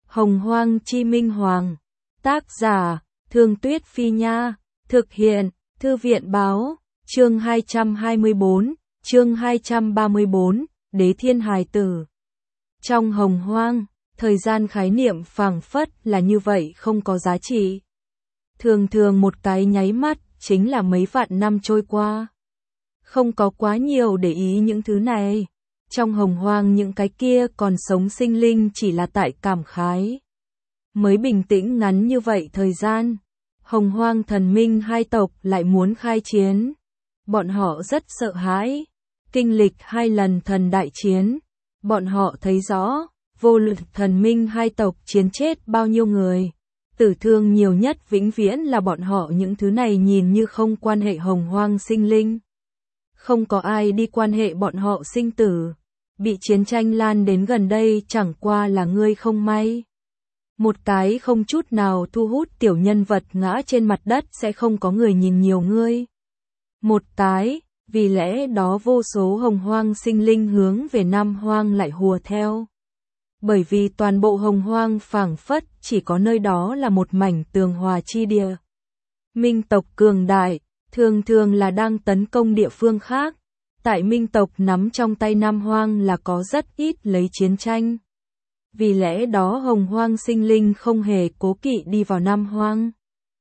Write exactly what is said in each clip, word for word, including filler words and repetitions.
Hồng Hoang Chi Minh Hoàng. Tác giả, Thương Tuyết Phi Nha. Thực hiện, Thư viện Báo. Chương hai trăm hai mươi bốn, chương hai trăm ba mươi bốn, Đế Thiên Hài Tử. Trong Hồng Hoang, thời gian khái niệm phảng phất là như vậy không có giá trị. Thường thường một cái nháy mắt, chính là mấy vạn năm trôi qua. Không có quá nhiều để ý những thứ này. Trong Hồng Hoang những cái kia còn sống sinh linh chỉ là tại cảm khái. Mới bình tĩnh ngắn như vậy thời gian, Hồng Hoang thần minh hai tộc lại muốn khai chiến. Bọn họ rất sợ hãi. Kinh lịch hai lần thần đại chiến, bọn họ thấy rõ, vô luận thần minh hai tộc chiến chết bao nhiêu người. Tử thương nhiều nhất vĩnh viễn là bọn họ, những thứ này nhìn như không quan hệ Hồng Hoang sinh linh. Không có ai đi quan hệ bọn họ sinh tử. Bị chiến tranh lan đến gần đây chẳng qua là ngươi không may. Một cái không chút nào thu hút tiểu nhân vật ngã trên mặt đất sẽ không có người nhìn nhiều ngươi. Một cái, vì lẽ đó vô số Hồng Hoang sinh linh hướng về Nam Hoang lại hùa theo. Bởi vì toàn bộ Hồng Hoang phảng phất chỉ có nơi đó là một mảnh tường hòa chi địa. Minh tộc cường đại, thường thường là đang tấn công địa phương khác. Tại Minh tộc nắm trong tay Nam Hoang là có rất ít lấy chiến tranh. Vì lẽ đó Hồng Hoang sinh linh không hề cố kỵ đi vào Nam Hoang.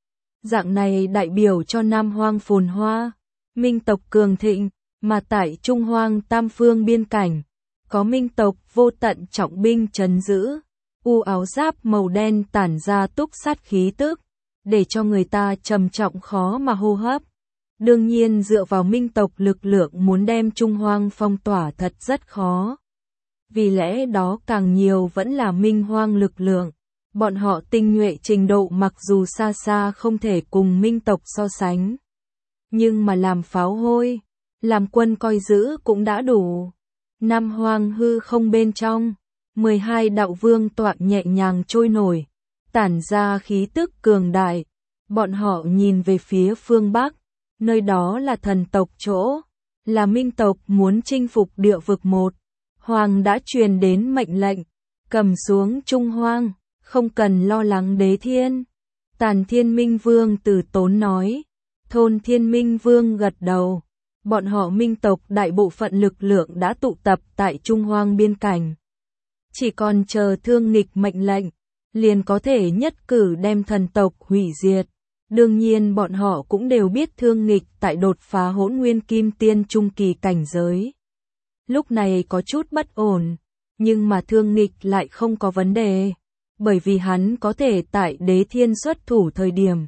Dạng này đại biểu cho Nam Hoang phồn hoa, Minh tộc cường thịnh, mà tại Trung Hoang tam phương biên cảnh, có Minh tộc vô tận trọng binh trấn giữ, u áo giáp màu đen tản ra túc sát khí tức, để cho người ta trầm trọng khó mà hô hấp. Đương nhiên dựa vào Minh tộc lực lượng muốn đem Trung Hoang phong tỏa thật rất khó. Vì lẽ đó càng nhiều vẫn là Minh Hoang lực lượng. Bọn họ tinh nhuệ trình độ mặc dù xa xa không thể cùng Minh tộc so sánh. Nhưng mà làm pháo hôi, làm quân coi giữ cũng đã đủ. Nam Hoang hư không bên trong, mười hai đạo vương tọa nhẹ nhàng trôi nổi, tản ra khí tức cường đại. Bọn họ nhìn về phía phương Bắc. Nơi đó là thần tộc chỗ, là Minh tộc muốn chinh phục địa vực một. Hoàng đã truyền đến mệnh lệnh, cầm xuống Trung Hoang, không cần lo lắng Đế Thiên. Tàn Thiên Minh Vương từ tốn nói, Thôn Thiên Minh Vương gật đầu. Bọn họ Minh tộc đại bộ phận lực lượng đã tụ tập tại Trung Hoang biên cảnh. Chỉ còn chờ thương nghịch mệnh lệnh, liền có thể nhất cử đem thần tộc hủy diệt. Đương nhiên bọn họ cũng đều biết thương nghịch tại đột phá hỗn nguyên kim tiên trung kỳ cảnh giới. Lúc này có chút bất ổn, nhưng mà thương nghịch lại không có vấn đề, bởi vì hắn có thể tại Đế Thiên xuất thủ thời điểm.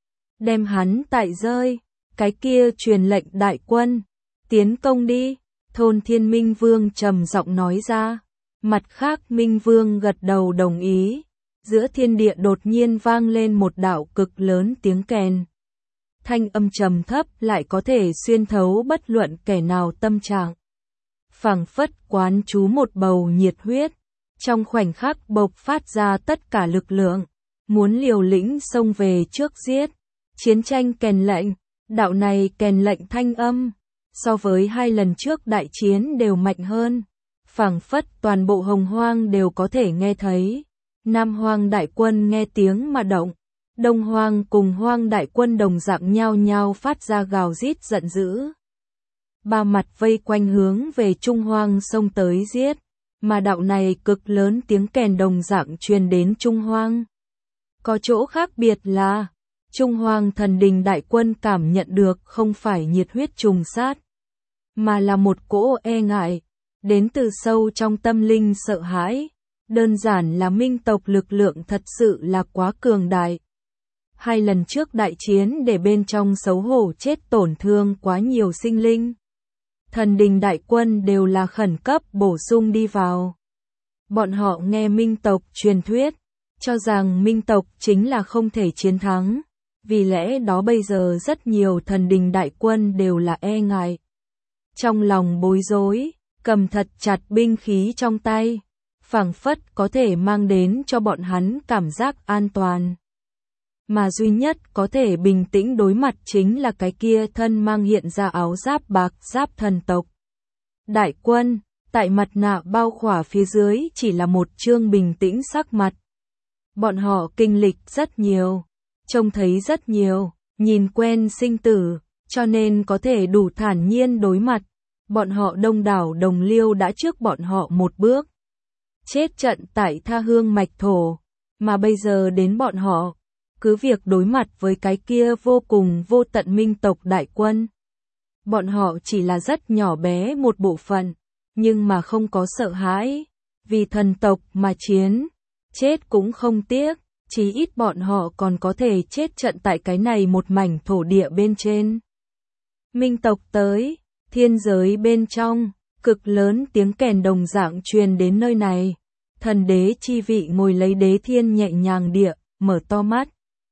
Đem hắn tại rơi, cái kia truyền lệnh đại quân, tiến công đi, Thôn Thiên Minh Vương trầm giọng nói ra. Mặt khác Minh Vương gật đầu đồng ý. Giữa thiên địa đột nhiên vang lên một đạo cực lớn tiếng kèn. Thanh âm trầm thấp lại có thể xuyên thấu bất luận kẻ nào tâm trạng. Phảng phất quán chú một bầu nhiệt huyết, trong khoảnh khắc bộc phát ra tất cả lực lượng, muốn liều lĩnh xông về trước giết. Chiến tranh kèn lệnh, đạo này kèn lệnh thanh âm, so với hai lần trước đại chiến đều mạnh hơn. Phảng phất toàn bộ Hồng Hoang đều có thể nghe thấy. Nam Hoang đại quân nghe tiếng mà động, Đông Hoang cùng Hoang đại quân đồng dạng nhao nhao phát ra gào rít giận dữ. Ba mặt vây quanh hướng về Trung Hoang xông tới giết, mà đạo này cực lớn tiếng kèn đồng dạng truyền đến Trung Hoang. Có chỗ khác biệt là, Trung Hoang thần đình đại quân cảm nhận được không phải nhiệt huyết trùng sát, mà là một cỗ e ngại, đến từ sâu trong tâm linh sợ hãi. Đơn giản là Minh tộc lực lượng thật sự là quá cường đại. Hai lần trước đại chiến để bên trong xấu hổ chết tổn thương quá nhiều sinh linh. Thần đình đại quân đều là khẩn cấp bổ sung đi vào. Bọn họ nghe Minh tộc truyền thuyết, cho rằng Minh tộc chính là không thể chiến thắng. Vì lẽ đó bây giờ rất nhiều thần đình đại quân đều là e ngại. Trong lòng bối rối, cầm thật chặt binh khí trong tay. Phảng phất có thể mang đến cho bọn hắn cảm giác an toàn. Mà duy nhất có thể bình tĩnh đối mặt chính là cái kia thân mang hiện ra áo giáp bạc giáp thần tộc. Đại quân, tại mặt nạ bao khỏa phía dưới chỉ là một trương bình tĩnh sắc mặt. Bọn họ kinh lịch rất nhiều, trông thấy rất nhiều, nhìn quen sinh tử, cho nên có thể đủ thản nhiên đối mặt. Bọn họ đông đảo đồng liêu đã trước bọn họ một bước. Chết trận tại tha hương mạch thổ, mà bây giờ đến bọn họ, cứ việc đối mặt với cái kia vô cùng vô tận minh tộc đại quân. Bọn họ chỉ là rất nhỏ bé một bộ phận, nhưng mà không có sợ hãi, vì thần tộc mà chiến, chết cũng không tiếc, chí ít bọn họ còn có thể chết trận tại cái này một mảnh thổ địa bên trên. Minh tộc tới, thiên giới bên trong, cực lớn tiếng kèn đồng dạng truyền đến nơi này. Thần đế chi vị ngồi lấy đế thiên nhẹ nhàng địa, mở to mắt.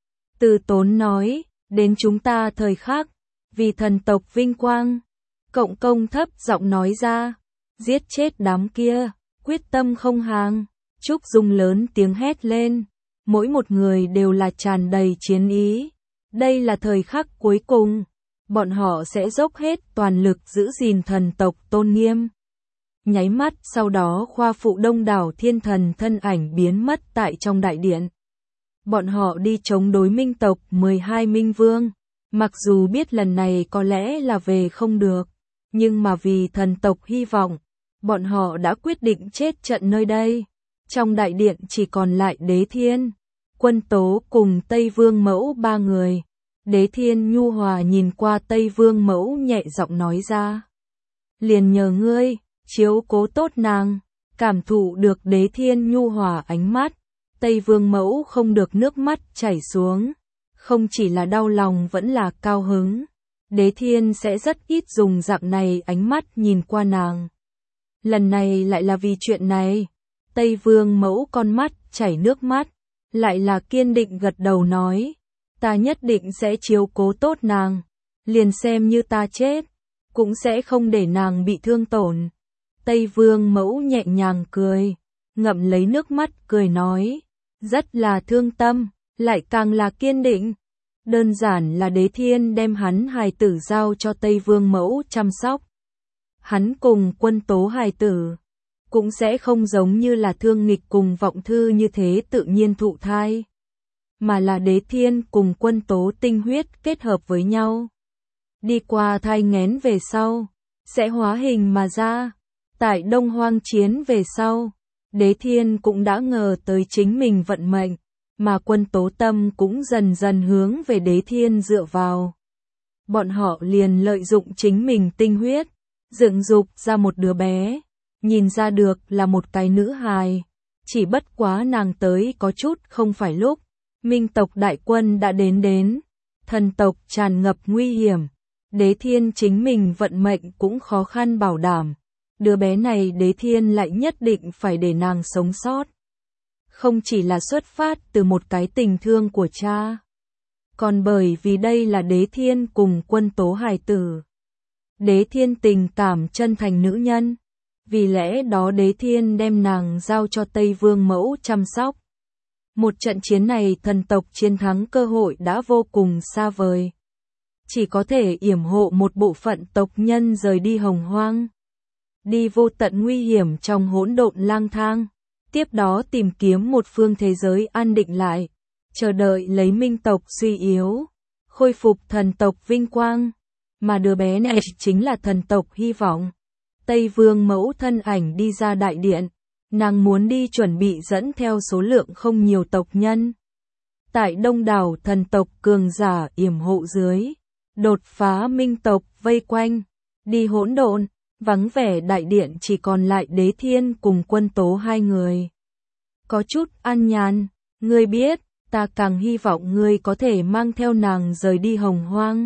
Từ tốn nói, đến chúng ta thời khắc, vì thần tộc vinh quang. Cộng công thấp giọng nói ra, giết chết đám kia, quyết tâm không hàng. Trúc Dung lớn tiếng hét lên, mỗi một người đều là tràn đầy chiến ý. Đây là thời khắc cuối cùng, bọn họ sẽ dốc hết toàn lực giữ gìn thần tộc tôn nghiêm. Nháy mắt sau đó khoa phụ đông đảo thiên thần thân ảnh biến mất tại trong đại điện. Bọn họ đi chống đối minh tộc mười hai minh vương, mặc dù biết lần này có lẽ là về không được, nhưng mà vì thần tộc hy vọng, bọn họ đã quyết định chết trận nơi đây. Trong đại điện chỉ còn lại Đế Thiên, Quân Tố cùng Tây Vương Mẫu ba người. Đế Thiên nhu hòa nhìn qua Tây Vương Mẫu nhẹ giọng nói ra. Liền nhờ ngươi, chiếu cố tốt nàng. Cảm thụ được Đế Thiên nhu hòa ánh mắt, Tây Vương Mẫu không được nước mắt chảy xuống. Không chỉ là đau lòng vẫn là cao hứng. Đế Thiên sẽ rất ít dùng dạng này ánh mắt nhìn qua nàng. Lần này lại là vì chuyện này. Tây Vương Mẫu con mắt chảy nước mắt, lại là kiên định gật đầu nói. Ta nhất định sẽ chiếu cố tốt nàng, liền xem như ta chết, cũng sẽ không để nàng bị thương tổn. Tây Vương Mẫu nhẹ nhàng cười, ngậm lấy nước mắt cười nói, rất là thương tâm, lại càng là kiên định. Đơn giản là Đế Thiên đem hắn hài tử giao cho Tây Vương Mẫu chăm sóc. Hắn cùng Quân Tố hài tử, cũng sẽ không giống như là Thương Nghịch cùng Vọng Thư như thế tự nhiên thụ thai, mà là Đế Thiên cùng Quân Tố tinh huyết kết hợp với nhau. Đi qua thai nghén về sau, sẽ hóa hình mà ra. Tại Đông Hoang chiến về sau, Đế Thiên cũng đã ngờ tới chính mình vận mệnh, mà Quân Tố tâm cũng dần dần hướng về Đế Thiên dựa vào. Bọn họ liền lợi dụng chính mình tinh huyết, dựng dục ra một đứa bé, nhìn ra được là một cái nữ hài, chỉ bất quá nàng tới có chút không phải lúc. Minh tộc đại quân đã đến đến, thần tộc tràn ngập nguy hiểm, Đế Thiên chính mình vận mệnh cũng khó khăn bảo đảm, đứa bé này Đế Thiên lại nhất định phải để nàng sống sót. Không chỉ là xuất phát từ một cái tình thương của cha, còn bởi vì đây là Đế Thiên cùng Quân Tố hài tử. Đế Thiên tình cảm chân thành nữ nhân, vì lẽ đó Đế Thiên đem nàng giao cho Tây Vương Mẫu chăm sóc. Một trận chiến này thần tộc chiến thắng cơ hội đã vô cùng xa vời. Chỉ có thể yểm hộ một bộ phận tộc nhân rời đi Hồng Hoang. Đi vô tận nguy hiểm trong hỗn độn lang thang. Tiếp đó tìm kiếm một phương thế giới an định lại. Chờ đợi lấy minh tộc suy yếu. Khôi phục thần tộc vinh quang. Mà đứa bé này chính là thần tộc hy vọng. Tây Vương Mẫu thân ảnh đi ra đại điện. Nàng muốn đi chuẩn bị dẫn theo số lượng không nhiều tộc nhân. Tại đông đảo thần tộc cường giả yểm hộ dưới, đột phá minh tộc vây quanh, đi hỗn độn, vắng vẻ đại điện chỉ còn lại Đế Thiên cùng Quân Tố hai người. Có chút an nhàn, ngươi biết, ta càng hy vọng ngươi có thể mang theo nàng rời đi Hồng Hoang.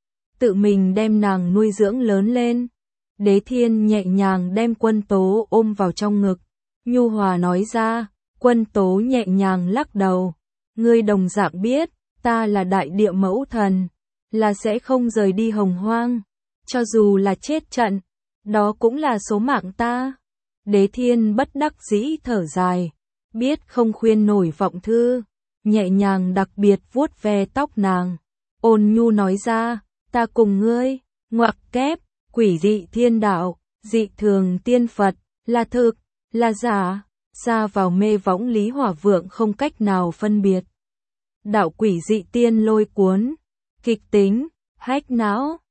Tự mình đem nàng nuôi dưỡng lớn lên. Đế Thiên nhẹ nhàng đem Quân Tố ôm vào trong ngực. Nhu hòa nói ra, Quân Tố nhẹ nhàng lắc đầu. Ngươi đồng dạng biết, ta là đại địa mẫu thần, là sẽ không rời đi Hồng Hoang. Cho dù là chết trận, đó cũng là số mạng ta. Đế Thiên bất đắc dĩ thở dài, biết không khuyên nổi Vọng Thư, nhẹ nhàng đặc biệt vuốt ve tóc nàng. Ôn nhu nói ra, ta cùng ngươi, ngoặc kép, quỷ dị thiên đạo, dị thường tiên Phật, là thực, là giả, xa vào mê võng Lý Hỏa Vượng không cách nào phân biệt. Đạo quỷ dị tiên lôi cuốn, kịch tính, hách não.